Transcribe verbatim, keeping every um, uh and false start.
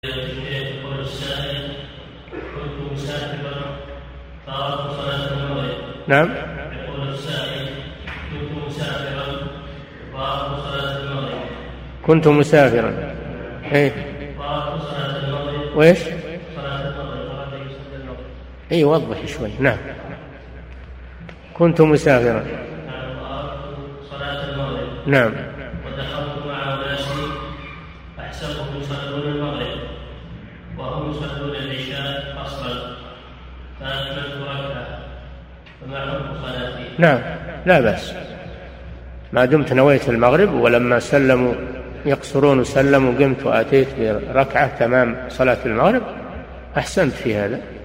يقول السائل: كنت مسافرا فأردت صلاة المغرب. نعم. يقول السائل: كنت مسافرا فأردت صلاة المغرب. كنت مسافرا ايه فأردت صلاة المغرب. وإيش؟ صلاة المغرب فأردت يصلي المغرب. اي وضح شوي. نعم. كنت مسافرا. نعم. فأردت صلاة المغرب. نعم. ودخلت مع أناس أحسبهم يصلون المغرب وهم يصلون العشاء أصلا، فأكملت ركعة، فما حكم صلاتي؟ نعم لا بأس، ما دمت نويت المغرب ولما سلموا يقصرون وسلموا قمت وأتيت بركعة تمام صلاة المغرب أحسنت في هذا.